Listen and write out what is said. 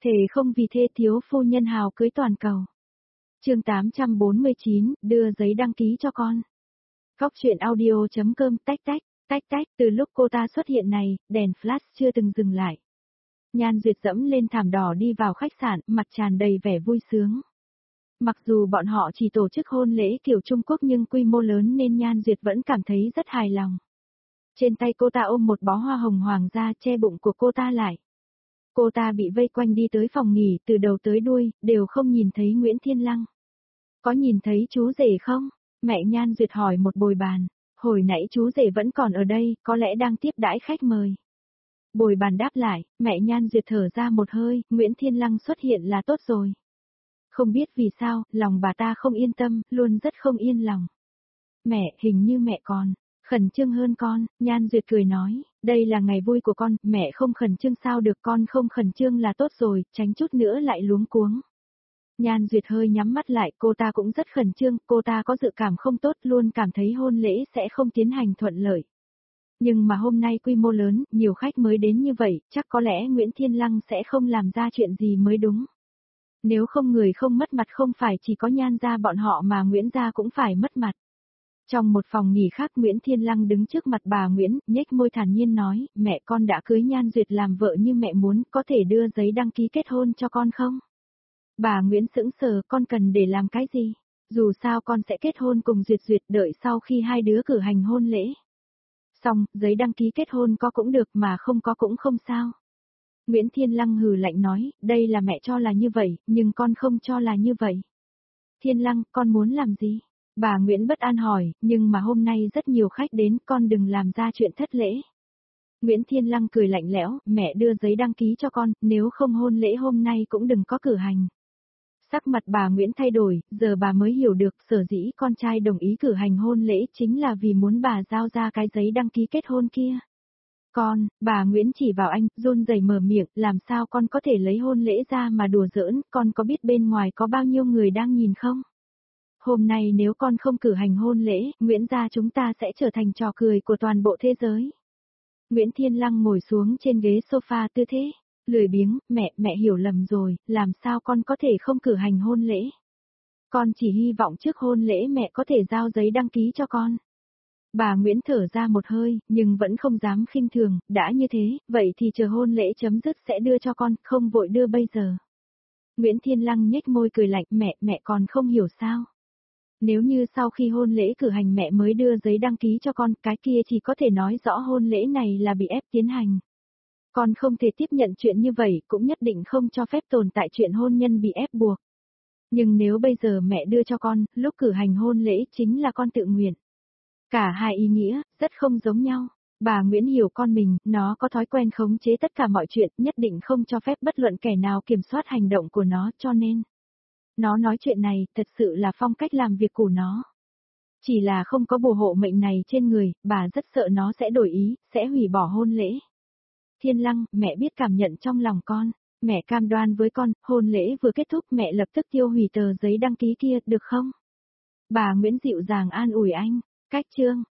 Thề không vì thê thiếu phu nhân hào cưới toàn cầu. Chương 849, đưa giấy đăng ký cho con. Góc truyện audio.com tách tách, từ lúc cô ta xuất hiện này, đèn flash chưa từng dừng lại. Nhan Duyệt dẫm lên thảm đỏ đi vào khách sạn, mặt tràn đầy vẻ vui sướng. Mặc dù bọn họ chỉ tổ chức hôn lễ kiểu Trung Quốc nhưng quy mô lớn nên Nhan Duyệt vẫn cảm thấy rất hài lòng. Trên tay cô ta ôm một bó hoa hồng hoàng gia che bụng của cô ta lại. Cô ta bị vây quanh đi tới phòng nghỉ từ đầu tới đuôi, đều không nhìn thấy Nguyễn Thiên Lăng. Có nhìn thấy chú rể không? Mẹ Nhan Duyệt hỏi một bồi bàn. Hồi nãy chú rể vẫn còn ở đây, có lẽ đang tiếp đãi khách mời. Bồi bàn đáp lại, mẹ Nhan Duyệt thở ra một hơi, Nguyễn Thiên Lăng xuất hiện là tốt rồi. Không biết vì sao, lòng bà ta không yên tâm, luôn rất không yên lòng. Mẹ, hình như mẹ còn khẩn trương hơn con, Nhan Duyệt cười nói, đây là ngày vui của con, mẹ không khẩn trương sao được, con không khẩn trương là tốt rồi, tránh chút nữa lại luống cuống. Nhan Duyệt hơi nhắm mắt lại, cô ta cũng rất khẩn trương, cô ta có dự cảm không tốt, luôn cảm thấy hôn lễ sẽ không tiến hành thuận lợi. Nhưng mà hôm nay quy mô lớn, nhiều khách mới đến như vậy, chắc có lẽ Nguyễn Thiên Lăng sẽ không làm ra chuyện gì mới đúng. Nếu không người không mất mặt không phải chỉ có Nhan gia bọn họ mà Nguyễn gia cũng phải mất mặt. Trong một phòng nghỉ khác Nguyễn Thiên Lăng đứng trước mặt bà Nguyễn, nhếch môi thản nhiên nói, mẹ con đã cưới Nhan Duyệt làm vợ như mẹ muốn, có thể đưa giấy đăng ký kết hôn cho con không? Bà Nguyễn sững sờ, con cần để làm cái gì? Dù sao con sẽ kết hôn cùng Duyệt Duyệt, đợi sau khi hai đứa cử hành hôn lễ. Xong, giấy đăng ký kết hôn có cũng được mà không có cũng không sao. Nguyễn Thiên Lăng hừ lạnh nói, đây là mẹ cho là như vậy, nhưng con không cho là như vậy. Thiên Lăng, con muốn làm gì? Bà Nguyễn bất an hỏi, nhưng mà hôm nay rất nhiều khách đến, con đừng làm ra chuyện thất lễ. Nguyễn Thiên Lăng cười lạnh lẽo, mẹ đưa giấy đăng ký cho con, nếu không hôn lễ hôm nay cũng đừng có cử hành. Sắc mặt bà Nguyễn thay đổi, giờ bà mới hiểu được sở dĩ con trai đồng ý cử hành hôn lễ chính là vì muốn bà giao ra cái giấy đăng ký kết hôn kia. Con, bà Nguyễn chỉ vào anh, run rẩy mở miệng, làm sao con có thể lấy hôn lễ ra mà đùa giỡn, con có biết bên ngoài có bao nhiêu người đang nhìn không? Hôm nay nếu con không cử hành hôn lễ, Nguyễn gia chúng ta sẽ trở thành trò cười của toàn bộ thế giới. Nguyễn Thiên Lăng ngồi xuống trên ghế sofa tư thế, lười biếng, mẹ hiểu lầm rồi, làm sao con có thể không cử hành hôn lễ? Con chỉ hy vọng trước hôn lễ mẹ có thể giao giấy đăng ký cho con. Bà Nguyễn thở ra một hơi, nhưng vẫn không dám khinh thường, đã như thế, vậy thì chờ hôn lễ chấm dứt sẽ đưa cho con, không vội đưa bây giờ. Nguyễn Thiên Lăng nhếch môi cười lạnh, mẹ còn không hiểu sao? Nếu như sau khi hôn lễ cử hành mẹ mới đưa giấy đăng ký cho con, cái kia chỉ có thể nói rõ hôn lễ này là bị ép tiến hành. Con không thể tiếp nhận chuyện như vậy, cũng nhất định không cho phép tồn tại chuyện hôn nhân bị ép buộc. Nhưng nếu bây giờ mẹ đưa cho con, lúc cử hành hôn lễ chính là con tự nguyện. Cả hai ý nghĩa, rất không giống nhau. Bà Nguyễn hiểu con mình, nó có thói quen khống chế tất cả mọi chuyện, nhất định không cho phép bất luận kẻ nào kiểm soát hành động của nó, cho nên nó nói chuyện này, thật sự là phong cách làm việc của nó. Chỉ là không có bùa hộ mệnh này trên người, bà rất sợ nó sẽ đổi ý, sẽ hủy bỏ hôn lễ. Thiên Lăng, mẹ biết cảm nhận trong lòng con, mẹ cam đoan với con, hôn lễ vừa kết thúc mẹ lập tức tiêu hủy tờ giấy đăng ký kia, được không? Bà Nguyễn dịu dàng an ủi anh, cách chương.